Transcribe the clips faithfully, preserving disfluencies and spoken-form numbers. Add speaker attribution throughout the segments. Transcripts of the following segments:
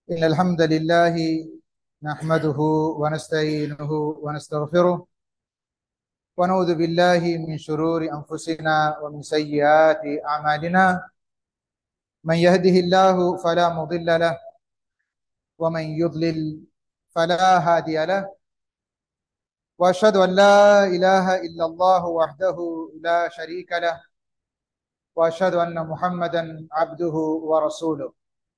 Speaker 1: إن الحمد لله نحمده ونستعينه ونستغفره ونعوذ بالله من شرور أنفسنا ومن سيئات أعمالنا. من يهده الله فلا مضل له ومن يضلل فلا هادي له، وأشهد أن لا إله إلا الله وحده لا شريك له، وأشهد أن محمدا عبده ورسوله.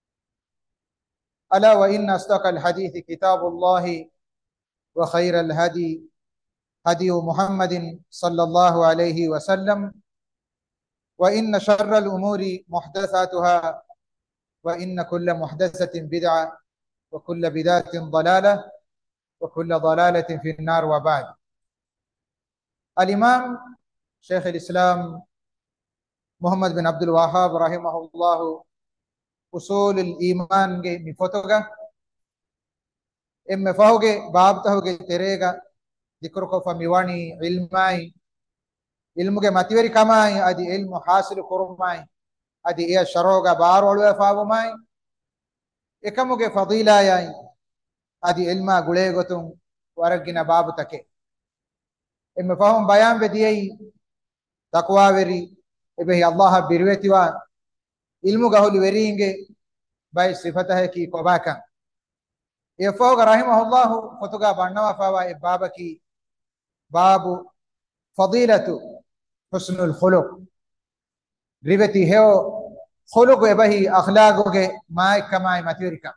Speaker 1: ألا وإن أصدق الحديث كتاب الله، وخير الهدي هدي محمد صلى الله عليه وسلم، وإن شر الأمور محدثاتها، وإن كل محدثة بدعة، وكل بدعة ضلالة، وكل ضلالة في النار. وبعد. الإمام شيخ الإسلام محمد بن عبد الوهاب رحمه الله أصول الإيمان مفتوغا إم فهوغي باب تهوغي تريغا ذكركو فميواني علماي علمك متوري كماي أدي علم حاصل كرماي أدي إيه شروغا بارولو فاوماي إكموغي فضيلة ياي أدي علما غليغتون ورقنا باب تكي إم فهم بيان بديي تقوى وري إبه الله برويتي وان علمك هو الورينجي باي صفته كي كوباكا يفوق رحمه الله فتوغا بانوا فاوا بابكي باب فضيلة حسن الخلق ريبتي هو خلق يبهي أخلاقه ما كما ماتيريكا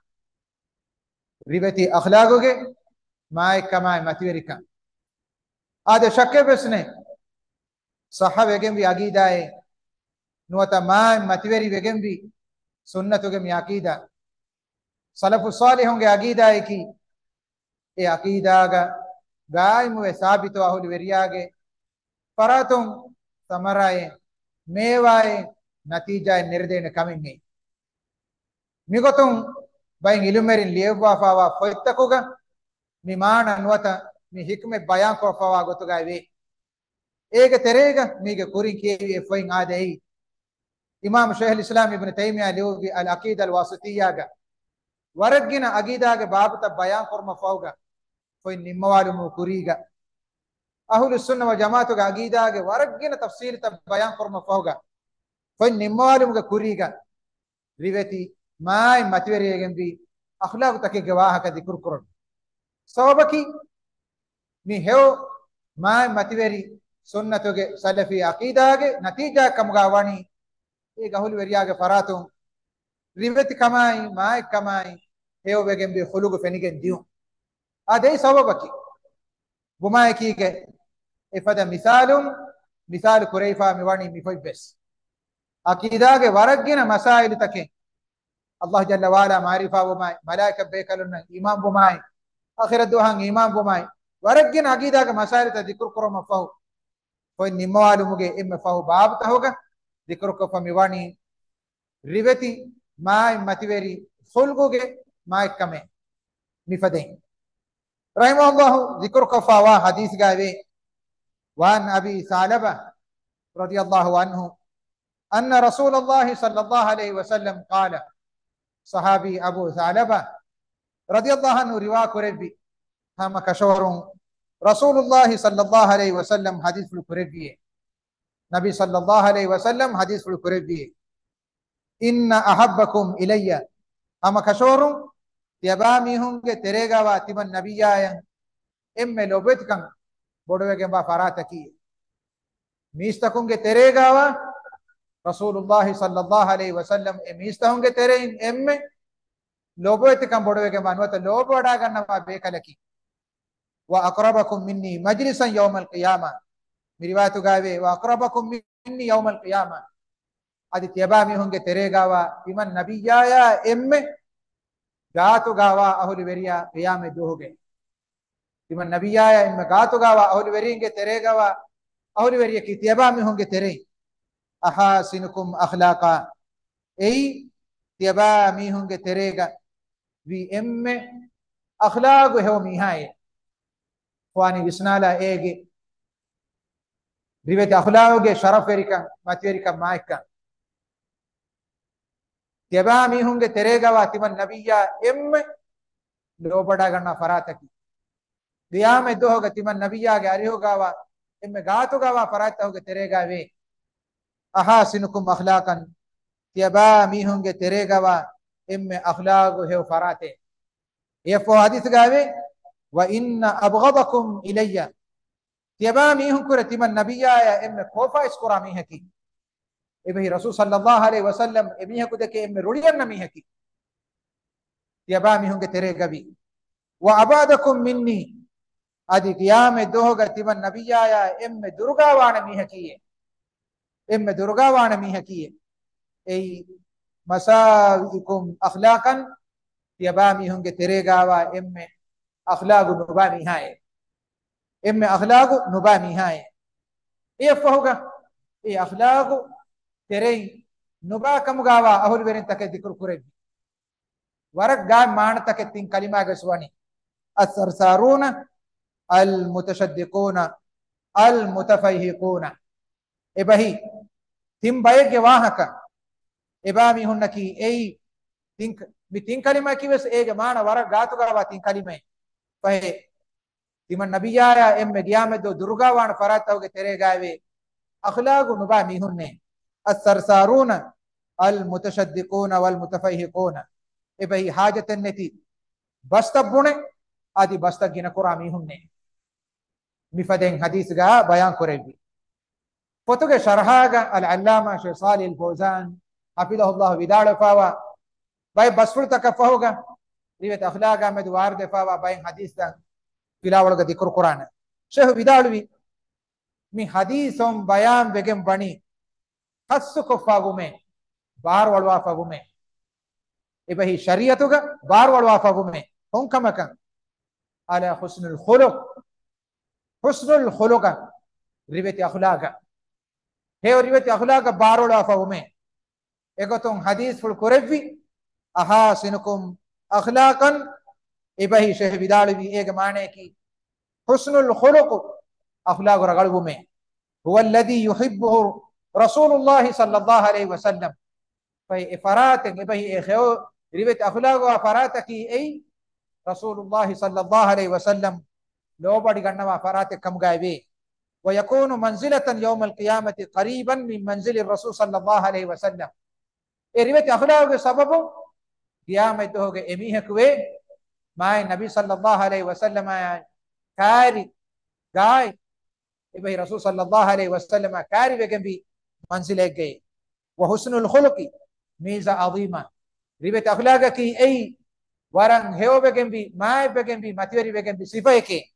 Speaker 1: ريبتي أخلاقه ما كما ماتيريكا هذا شك بسنه صحابة جنب عقيدة نوتا ما ماتيري بجنب سنة جنب عقيدة سلف الصالح هنगे عقيدة है कि ये अकीदा का गायम व साबित वाहुल वेरियागे परातुम समराए मेवाए नतीजा निर्देन कमिंगे मिगोतुम बाइन इलुमेरिन लियवा फावा फोइतकुगा मिमान अन्वता मि हिकमे बयान को फावा गोतुगा वे एक तेरेगा मिगे कुरिन के फोइन आदेई इमाम शेख इस्लाम इब्न तैमिया लियोगी अल अकीदा अल वासितिया का वरगिना अकीदा के बाब तब बयान फरमा फाउगा फोइन निम्मवालुमु कुरीगा अहुल सुन्नह व जमात का अकीदा के वरगिना तफसील तब बयान फरमा फाउगा फोइन निम्मवालुमु का कुरीगा रिवेती माय मतवेरियगंबी अखलाक तक गवाह का जिक्र करन सबकी मी हेव माय मतवेरी सुन्नत के सलफी अकीदा के नतीजा कमगावानी ये गहुल वेरिया के फरातुम रिवेती कमाई माय कमाई हेव वेगंबी खुलुग फेनिगन दियो आदे सबकी बुमाय की के इफदा मिसालुम मिसाल कुरैफा मिवानी मिफोय बेस अकीदा के वरगिना मसाइल तके अल्लाह जल्ल वाला मारिफा बुमाय मलाइका बेकलुन ईमान बुमाय आखिरत दुहां ईमान बुमाय वरगिना अकीदा के मसाइल त जिक्र करो मफहु कोई निम्मालु मुगे इम फहु बाब त होगा जिक्र को फमिवानी रिवेती माय मतिवेरी खुलगोगे माय कमे मिफदे रहमहुल्लाह जिक्र को फवा हदीस गावे वान अबी सालबा रदियल्लाहु अन्हु अन्न रसूलुल्लाह सल्लल्लाहु अलैहि वसल्लम क़ाल सहाबी अबू सालबा रदियल्लाहु अन्हु रिवा कुरबी हम कशोरों रसूलुल्लाह सल्लल्लाहु अलैहि वसल्लम हदीस कुरबी नबी सल्लल्लाहु अलैहि वसल्लम हदीस कुरबी इन अहब्बकुम इलैया हम कशोरों यबामी होंगे तेरेगा वा तिमन नबियाया इम्मे लोबेत कं बोडवे के बा फरात की मीस्तकुंगे तेरेगा वा रसूलुल्लाह सल्लल्लाहु अलैहि वसल्लम ए मीस्ता होंगे तेरे इन एम्मे लोबेत कं बोडवे के मानवत लोबड़ा गन्ना वा बेकलकी व अक़रबकुम मिन्नी मजलिसन यौमल क़ियामा मेरी बात गावे व अक़रबकुम मिन्नी यौमल क़ियामा आदि यबामी होंगे तेरेगा वा तिमन नबियाया एम्मे गातो गावा अहुल वेरिया क़ियाम दो हो गए तिमन नबिया इनमें गातो गावा अहुल वेरियंगे तेरे गावा अहुल वेरिया की तियबा में होंगे तेरे अहासिनुकुम अखलाका एई तियबा में होंगे तेरे गा वी एम्मे अखलाक है मिहाए ख्वानी विस्नाला एगे रिवेत अखलाक शरफ वेरिका मत वेरिका माइका tiaba mi hunge teregawa timan nabiyya emme lobada ganna farataki qiyam dohoga timan nabiyya ge arihogawa emme gaatugawa farata hoge teregave ahasinukum akhlaqan tiaba mi hunge teregawa emme akhlaqu he farate yefo hadith gave wa inna abghadakum ilayya tiaba mi hun kure timan nabiyya ya emme khofa iskura mi haki ebehi rasul sallallahu alaihi wasallam emi haku deke emme ruliyan mi haki tiaba mi hunge teregavi wa abadakum minni adi qiyam dohoga timan nabiyya ya emme durgawana mi hakiye emme durgawana mi hakiye ei masawikum akhlaqan tiaba mi hunge teregawa emme akhlaqu nubami haye emme akhlaqu nubami haye e fahuga e akhlaqu terei nuba kamugawa ahul verin take dikru kurebi warak ga maan take tin kalima gaswani as-sarsaruna al-mutashaddiquna al-mutafayhiquna ebahi tim bayge wahaka ebami hunnaki ei tin mi tin kalima kiwes ege maana warak gaatugawa tin kalime pahe timan nabiyaya emme giyame do durgawan faratawge teregave akhlaqu nuba mi hunne as-sarsaruna al-mutashaddiquna wal-mutafayhiquna ebahi hajatan neti bastabune adi basta gina kurami hunne mifaden hadith ga bayan korebi fotoge sharhaga al-allama shaykh salih al-fawzan hafidahullah vidala fawa bay basfur takafahuga riwayat akhlaqa med warde fawa bay hadith dan tilawalga dhikr qur'an shaykh vidalwi mi hadithum bayan begem bani hassuko fagume bar walwa fagume ebahi shariatuga bar walwa fagume honkamakan ala husnul khuluq husnul khuluqa riwayat akhlaqa he riwayat akhlaqa bar walwa fagume egoton hadith ful korevi ahasinukum akhlaqan ebahi shaykh vidalwi ege maane ki husnul khuluq akhlaq ragalume huwa alladhi yuhibbuhu rasulullah sallallahu alaihi wasallam fai ifarat ebahi ekheo riwayat akhlaq wa farataki ei rasulullah sallallahu alaihi wasallam lobadi gannawa farate kam gaive wa yakunu manzilatan yawm alqiyamati qariban min manzili rasul sallallahu alaihi wasallam e riwayat akhlaq ke sababu qiyamah hoge emihekwe mai nabi sallallahu alaihi wasallam kari gai ebahi rasul sallallahu alaihi wasallam kari vegembi manzile gay wa husnul khuluqi miza azima riwayat akhlaq ki ei warang heo vegembi mai vegembi matiwari vegembi sifa eke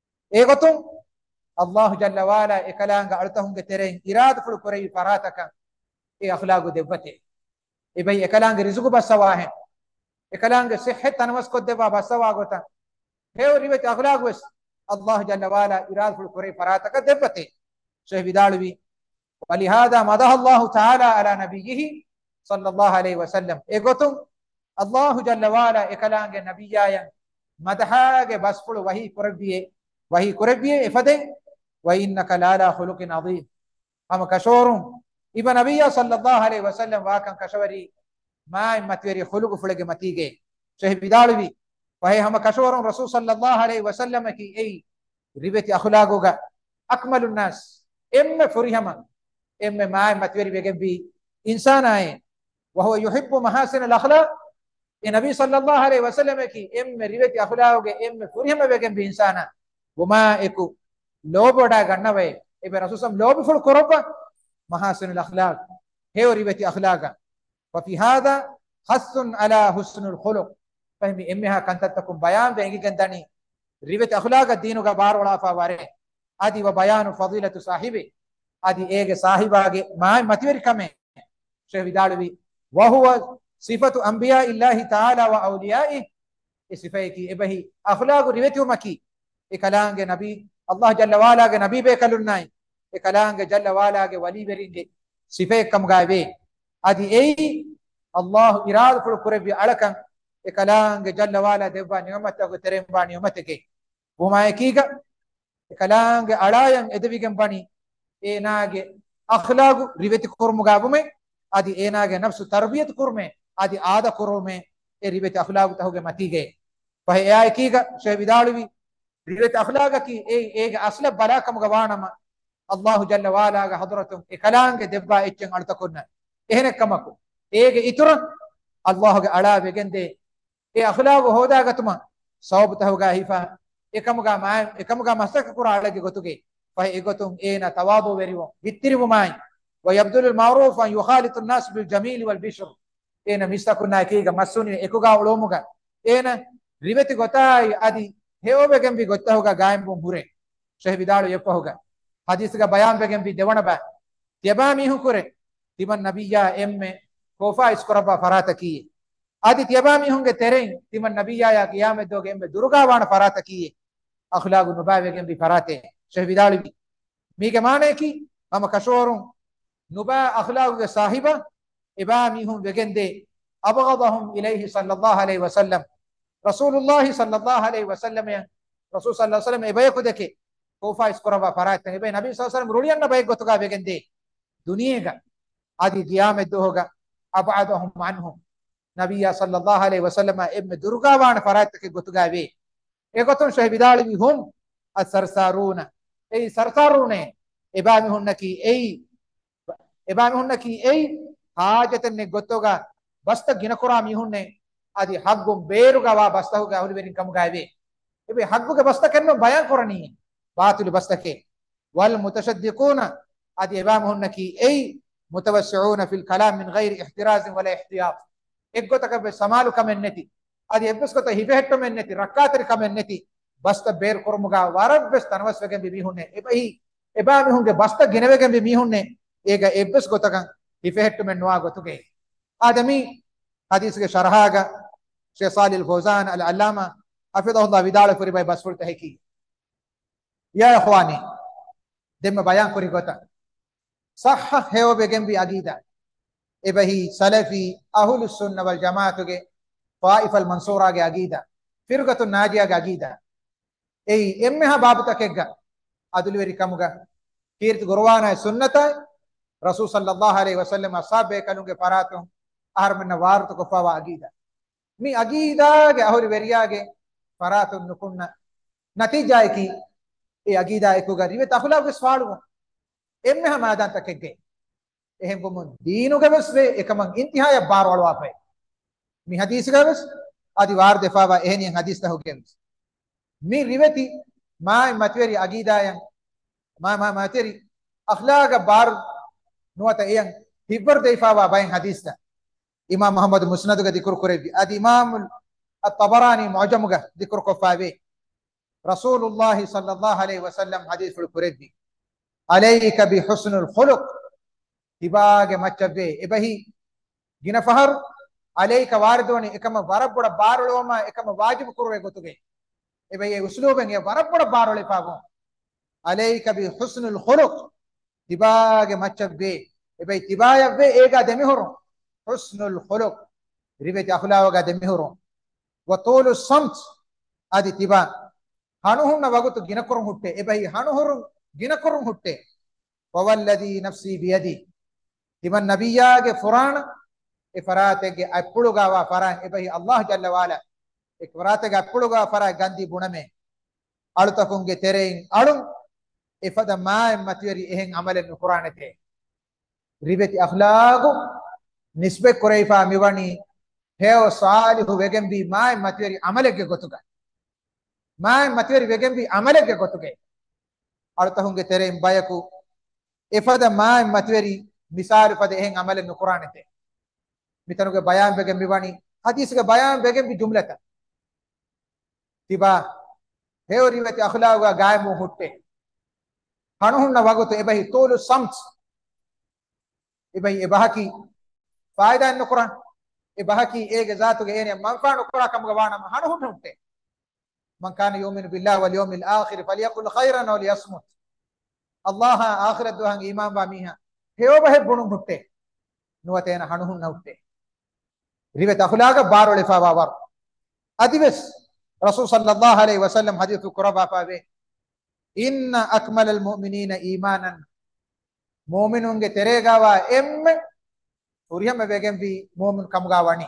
Speaker 1: egotum allah jalla wala ekalanga artahunge tereng irad ful kurei farataka e akhlaq devate ebahi ekalanga rizqu basawahe ekalanga sihhat tanwas ko deva basawagota heo riwayat akhlaq wes الله جل وعلا إراد في القرآن فراتك دبته شيخ بدالوي ولهذا مدح الله تعالى على نبيه صلى الله عليه وسلم إيقوتم الله جل وعلا إكلانج نبيايا مدحاك بسفل وهي قربيه وهي قربيه إفدين وإنك لعلى خلق عظيم أما كشورم ابن نبي صلى الله عليه وسلم واكن كشوري ما متوري خلق فلق متيجي شيخ بدالوي وهي هم كشورم رسول صلى الله عليه وسلم كي أي ربيت أخلاقه أكمل الناس إما فريهما إما ما متوري بيجن بي إنسان أي وهو يحب محاسن الأخلاق النبي صلى الله عليه وسلم كي إما ربيت أخلاقه إما فريهما بيجن بي إنسانا وما إكو لو بودا غنا وي إبن رسول صلى الله عليه وسلم لو بفل قربة محاسن الأخلاق هي ربيت أخلاقه وفي هذا حث على حسن الخلق فهمي امها كانت تكون بيان بيني كنداني ريبت اخلاق الدين کا بار ولا فواره ادي وبيان فضيله صاحبه ادي ايغ صاحباගේ ما متوري كم شيخ vidalwi وهو صفه انبياء الله تعالى واوليائه صفه کی ابهي اخلاق ريبتو مكي اكلانگ نبي الله جل وعلا کے نبی به کلنای اکلانگ جل وعلا کے ولی برینگے صفه کم گاوے ادي اي الله اراد فل قربي علكن إكلانج جل وعلا دبا نعمته وترين باني نعمتك وما يكيغا إكلانج علايم إدبيجن باني إناج أخلاق ريبت كرم غابومه أدي إناج نفس تربية كرمه adi aada kurume e ribeti akhlaq tahuge matige fahe ay kiga she vidalwi ribeti akhlaq ki e ege asla balakam gawanama Allah jalla wala ga hadratum e kalange debba echen altakonna ehne kamaku ege itura Allah ga ala begende e akhlaq hoda gatuma sawab tahuga hifa ekamuga ma ekamuga masak kura alage gotuge fahe egotum ena tawadu veriwo bittirimu mai wa yabdul al ma'ruf an yukhalitu an nas bil jamil wal bishr ena mistakuna kiga masuni ekuga ulomuga ena riveti gotai adi heobegen bi gottahuga gaim bum hure sheh vidalu yepahuga hadis ga bayan begen bi dewana ba tiaba mi hukure timan nabiyya emme kofa iskoraba farata ki adi tiaba mi hunge tereng timan nabiyya ya qiyamet doge emme durga wana farata ki akhlaq nubavegen bi farate sheh vidalu mi ke mane ki ama kashorun nuba akhlaq ge sahiba ibami hum begende abghadahum ilayhi sallallahu alayhi wasallam rasulullah sallallahu alayhi wasallam ya rasul sallallahu alayhi wasallam ibay ko deke kofa iskoraba farat ibay nabi sallallahu alayhi wasallam ruliyanna bay gotuga begende duniyega adi qiyamah doga abadahum anhum nabiyya sallallahu alayhi wasallam ibn durgawan farat ke gotuga be egotun shahidali bi hum as-sarsaruna ay sarsarune ibami hunnaki ay ibami hunnaki ay hajatan ne gotoga basta ginakura mi hunne adi haggum beeruga wa basta huga ahuli berin kam gaibe ebe hagguge basta kenno bayan korani batil basta ke wal mutashaddiquna adi ibam hunnaki ay mutawassi'una fil kalam min ghairi ihtiraz wala ihtiyat eggotaka be samalu kamenneti adi ebbes kota hibe hetto menneti rakkaatri kamenneti basta beer kormuga warab bes tanwas wegen bi hunne ebai ibam hunge basta ginewegen bi hunne ega ebbes gotakan hibe hetto menwa gotuge adami حديث کے شرحا کا شیخ صالح الفوزان العلامہ حفظه الله بدال کری بھائی بس فرت ہے کی یا اخوانی دم بیان کری گوتا صح ہے وہ بگم بھی عقیدہ اے بہی سلفی اہل السنہ والجماعت کے طائف المنصورہ کے عقیدہ فرقۃ الناجیہ کے عقیدہ اے امہا باب تکگا عدل وری کمگا کیرت گروانا سنت رسول صلی اللہ علیہ وسلم اصحاب کلوں کے فراتوں ahar menna warto ko fawa agida mi agida ge ahori veriage faratun nukunna natija ki e agida eko gari ve takhla ge swalu emme hamadan takegge ehem gomun dinu ge besve ekam intihaya bar walu apai mi hadis ge bes adi war defawa ehni hadis ta hoge mi riveti ma matweri agida yan ma ma materi akhlaqa bar nuata yan hibbar defawa bain hadis ta امام محمد مسند کا ذکر کرے بھی ادی امام الطبراني معجم کا ذکر کو فاوی رسول الله صلى الله عليه وسلم حدیث کرے بھی عليك بحسن الخلق تباغ مچبے ابہی گنا فہر عليك واردونی اکم ورب بڑا بارلوما اکم واجب کروے گتگے ابہی اسلوبیں یہ ورب بڑا بارلے پاگو عليك بحسن الخلق تباغ مچبے ابہی تبایا بے ایگا دمی ہرو حسن الخلق ربيت أخلاق وقاد مهرون وطول الصمت هذه تبا هنوهم نبغت جنكرهم هتة إبهي هنوهم جنكرهم هتة والذي نفسي بيدي تبا النبي يا فران إفراتك أبلغا وفران إبهي الله جل وعلا إفراتك أبلغا فران غاندي بونمه ألتكم جترين ألم إفدا ما متيري إهن عمل القرآن ته ربيت أخلاق nisbe koreifa miwani heo salihu wegembi mai matweri amalege gotuga mai matweri wegembi amalege gotuge artahunge tere bayaku ifada mai matweri misal pada eheng amale no qur'an te mitanuge bayan wegembi wani hadis ge bayan wegembi jumlata tiba heo riwati akhlaqa gaimu hutte hanuhunna wagoto ebahi tolu samt ebahi ebahaki फायदा इन कुरान ए बहकी एक जात के एने मनफा कुरान कम गवाना हन हुन हुते मन कान युमिन बिल्लाह वल यौमिल आखिर फलियकुल खैरन व लियस्मुत अल्लाह आखिरत दुहं ईमान बा मीहा हेओ बहे बुनु हुते नुवते न हन हुन हुते रिवे तखलाग बारो लिफा बावर अदिवस रसूल सल्लल्लाहु अलैहि वसल्लम हदीस कुरबा पावे इन अकमल अल मुमिनीन ईमानन मोमिनुन के तेरेगा वा एम furihama wegen bi mu'min kamuga wani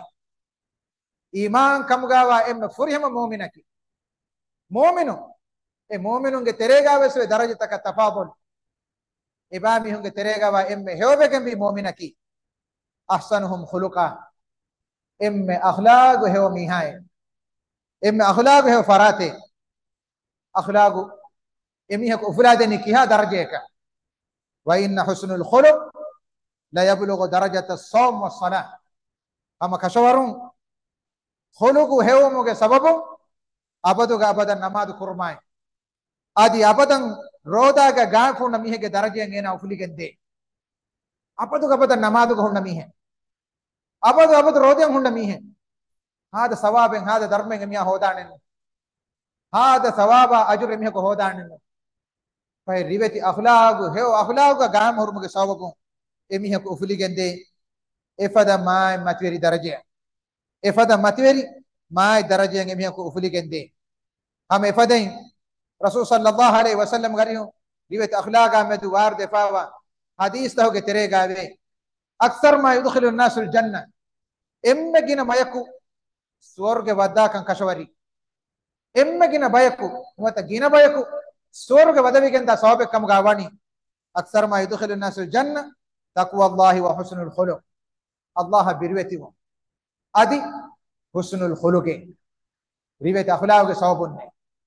Speaker 1: iman kamuga wa emme furihama mu'minaki mu'minu e mu'minunge terega weswe daraja taka tafadul ibami hunge terega wa emme hewegen bi mu'minaki ahsanuhum khuluqa emme akhlaq hew mihaye emme akhlaq hew farate akhlaq emi hak uflade nikiha darajeka wa inna husnul khuluq la yablughu darajata as-sawm was-salah ama kashawarun khuluqu hewmuge sababu abaduga abadan namadu kurmai adi abadan rodaga gaafuna mihege darajen ena ufuligende abaduga abadan namaduga hunna mihe abadu abadu roden hunna mihe hada sawaben hada dharmen miya hodanen hada sawaba ajur mihe ko hodanen fay riveti akhlaq hew akhlaq gaam hurmuge sababu emihe ko ufuligende efada mai matweri daraje efada matweri mai daraje emihe ko ufuligende हम इफदई रसूल सल्लल्लाहु अलैहि वसल्लम गरियो रिवत अखलाक में दुआर देफावा हदीस तहो के तेरे गावे अक्सर मा युदखिलु الناس الجنه एम्मे गिन मयकु स्वर्ग वद्दा कं कशवरी एम्मे गिन बयकु मत गिन बयकु स्वर्ग वदविगंत सवाब कम गावानी अक्सर मा युदखिलु الناس الجنه तकवा अल्लाह व हुस्नुल खुलुक अल्लाह बिरवती वो आदि हुस्नुल खुलुके रिवत अखलाक के सवाबुन्ने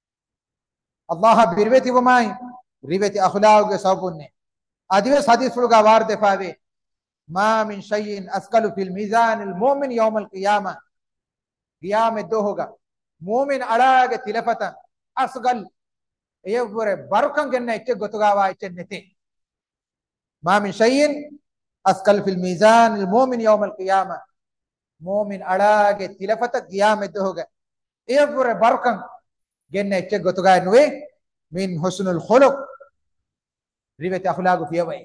Speaker 1: अल्लाह बिरवती वो माई रिवत अखलाक के सवाबुन्ने आदिवस हदीस फुलगा वार देफावे मा मिन शैइन अस्कलु फिल मीज़ान अल मोमिन यौम अल क़ियामा क़ियाम दो होगा मोमिन अड़ागे तिलफता अस्गल ये बुरे बरकं गन्ने इच्चे गोतुगावा इच्चे नेते मा मिन शैइन अस्कल फिल मीज़ान अल मोमिन यौम अल क़ियामा मोमिन अड़ागे तिलफता क़ियाम दो होगा ये बुरे बरकं गन्ने इच्चे गोतुगा नुवे मिन हुस्नुल खुलुक रिवत अखलाक फियवे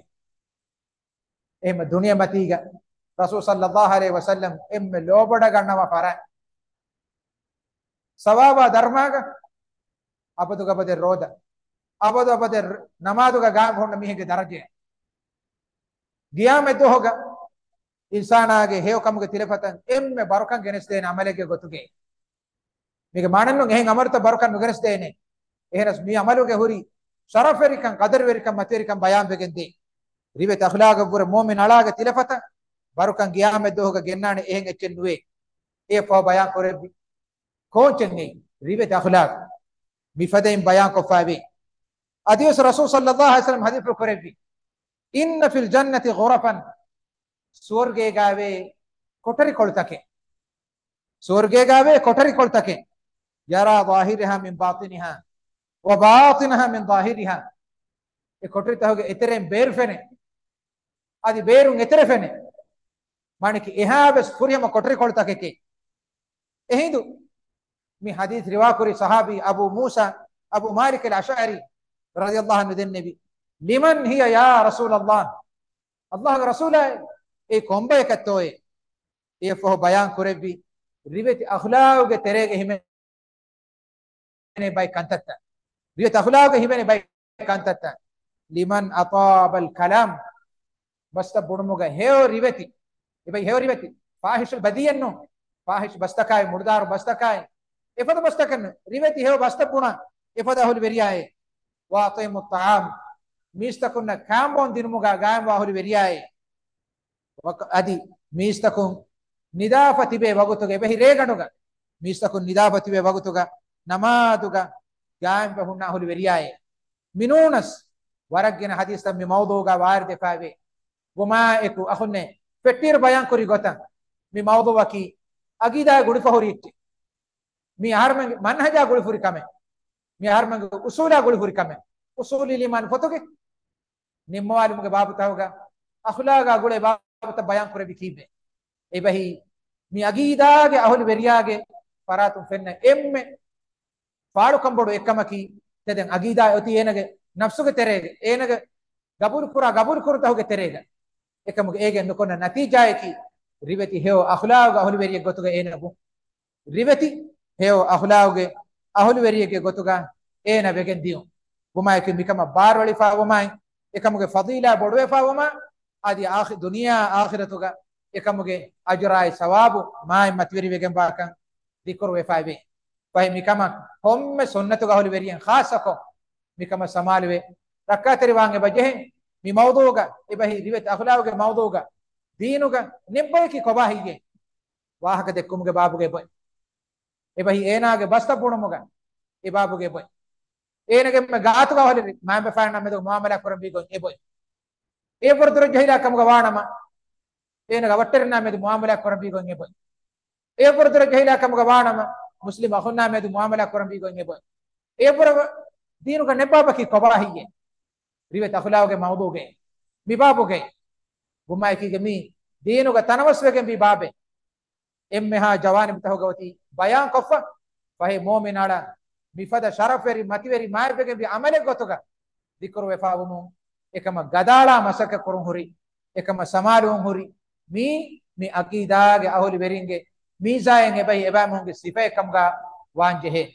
Speaker 1: एम दुनिया मतीगा रसूल सल्लल्लाहु अलैहि वसल्लम एम लोबड़ गणवा फरा सवाबा धर्मागा अबदु गबदे रोद अबदु अबदे नमाजुगा गाम होने मिहेगे दरजे गिया में तो होगा इंसान आगे हेव कम के तिलफतन एम में बरकन गेनेस्ते अमले के गोतुगे मिगे माननु हेंग अमरत बरकन गेनेस्ते ने एहनस मी अमलु के हुरी शरफ वेरिकन कदर वेरिकन मतेरिकन बयान बेगंदे रिवत अखलाक बुरे मोमिन अलागे तिलफता बरकन गिया में दो होगा गेन्नाने एहंग चन्नुए ए फो बयान करे भी कौन चन्ने रिवत अखलाक मिफदेम बयान को फावे अदियस रसूल सल्लल्लाहु अलैहि वसल्लम हदीस करे भी इन फिल जन्नति गुरफन स्वर्गे गावे कोठरी कोळतके स्वर्गे गावे कोठरी कोळतके यरा ज़ाहिरहा मिन बातिनहा व बातिनहा मिन ज़ाहिरहा ए कोठरी तहोगे इतरे बेर फेने आदि बेरुं इतरे फेने मानिकी एहाबे फुरियम कोठरी कोळतके के एहिंदु मी हदीस रिवा करी सहाबी अबू मूसा अबू मालिक अल अशअरी रज़ियल्लाहु अन्हु दिन नबी लिमन हिया या रसूल अल्लाह अल्लाह का रसूल है ए कोंबे कत्तोए ए फो बयान करे भी रिवत अखलाक के तेरे के हिमे ने बाय कंतता रिवत अखलाक के हिमे ने बाय कंतता लिमन अताब अल कलाम बस्त बुडमुगा हेव रिवती ए भाई हेव रिवती फाहिश बदियन्नो फाहिश बस्तकाय मुर्दार बस्तकाय इफद बस्तकन रिवती हेव बस्तपुना इफद अहुल वेरियाए वातिम ताम मीस्तकुन कांबोन दिनमुगा गाम वाहुल वेरियाए अदि मीस्तकुन निदाफतिबे वगुतुगे बहि रेगणुगा मीस्तकुन निदाफतिबे वगुतुगा नमादुगा गाम बहुना अहुल वेरियाए मिनूनस वरगिन हदीस तम मौदूगा वार देफावे वमा एकु अखुन्ने पेट्टीर बयान करी गोता मी मौदूवा की अगीदा गुड़फहुरी मी हर में मनहजा गुड़फुरी कमे मी हर में उसूला गुड़फुरी कमे उसूली लीमान फोतोगे निम्मवाली मुके बाबू होगा अखलागा गुड़े बाबू तब बयान करे बिखीबे ए बही मी अगीदा के अहुल वेरियागे परातुम फेन्ने एम में फाड़ू कंबड़ो एकमकी तेदन अगीदा होती एनगे नफ्सुगे तेरेगे एनगे गबूल कुरा गबूल कुरता होगे तेरेगा एकमगे एगे नुकोना नतीजा है कि रिवती हेव अखलाग अहुल वेरिया गोतुगा एनगु रिवती हेव अखलागे अहुल वेरिया के गोतुगा एना बेगन दियो वमा के मिकमा बार वाली फा वमा एकमगे फजीला बड़वे फा वमा आदि आखिर दुनिया आखिरतुगा ekamuge ajrai sawabu mai matveri wegen bakan dikor we faive pai mikama homme sunnatu gahuli veriyan khasako mikama samalwe rakateri wange baje mi mawduga ebahi riwet akhlauge mawduga deenuga nebbai ki kobahiye wahaka dekkumuge babuge boy ebahi enage basta punumoga e babuge boy enage me gaatu gahuli maambe faana medu muamala korambi gon e boy e portoro jahila kamuga waanama enaga watterna medu muamala korambi gon e boy e portoro jahila kamuga waanama muslim akhunna medu muamala korambi gon e boy e por deenuga nebaba ki kobahiye riwet akhlauge mawduge mi babuge gumai ki gemi deenuga tanawaswegen bi babe emme ha jawani bitahogawati bayan qaffa fahe mu'minala mifada sharaferi mativeri maarbegen bi amale gotuga dikru wefaawumu ekama gadala masaka kurun huri ekama samarun huri mi mi aqidage aholi veringe mi zayen ebai ebamunge sifa ekamga wanjehe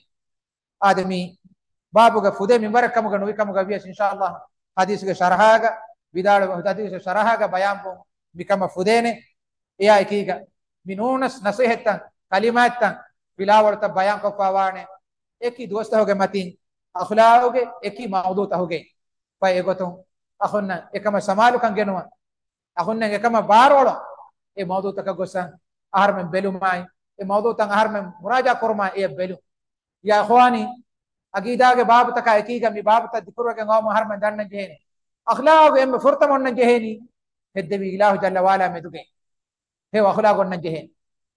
Speaker 1: adami babuga fude minbar kamga novi kamga bias inshallah hadis ge sharhaga bidal hadis ge sharhaga bayan bo mikama fudene eya ekiga minunas nasihetan kalimatan bilawarta bayan ko pawane eki dosta hoge matin akhlauge eki mawdu ta hoge pa egoton akhonna ekama samalu kan genwa akhonna ekama barolo e mawdu ta gosan aharmen belumai e mawdu tan aharmen muraja korma e belu ya ikhwani aqidage babu ta ka ekiga mi babu ta dikruge ngom aharmen danna jehene akhlauge em furtam onna jeheni heddevi ilahu jalla wala meduge he akhlaq onna jehen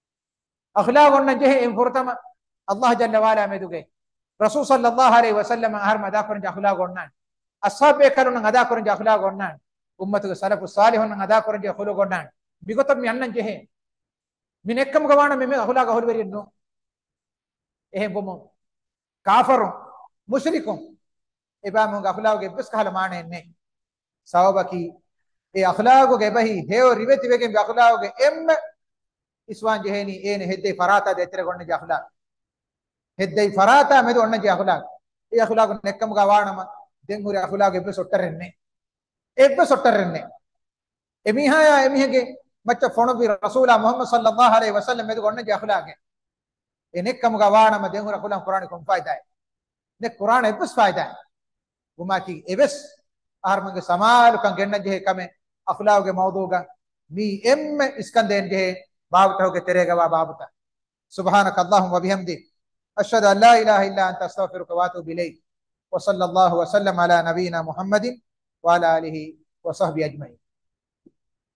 Speaker 1: akhlaq onna jehe em furtama Allah jalla wala meduge rasul sallallahu alaihi wasallam aharma da korn akhlaq onna ashabe karun ada korn akhlaq onna ummatu salafus salihun ada korn khuluq onna bigotam mi annan jehe min ekkam gawana me akhlaq ahul verenno ehe bomo kafirun mushrikun ebamu akhlaq ge bes khala maane ne sawabaki e akhlaq ge bahi heo riveti wegen akhlaq ge em iswan jeheni ene hedde farata de tere gonne akhlaq hedde farata medu onna je akhlaq e akhlaq nekkam gawanama den huri akhlaq ge bes ottarenne ebbe sottarenne emihaya emihege macca fono bi rasulullah muhammad sallallahu alaihi wasallam medu gonne je akhlaq ge enekkam gawanama den huri akhlaq qur'an kom faida hai ne qur'an ebes faida hai gumaki ebes armange samalu kan genna je kame akhlaq ge mawduga mi emme iskanden je babuta hoge terega wa babuta subhanaka allahumma wa bihamdik ashhadu an la ilaha illa anta astaghfiruka wa atubu ilayk wa sallallahu wa sallam ala nabiyyina muhammadin wa ala alihi wa sahbihi ajma'in.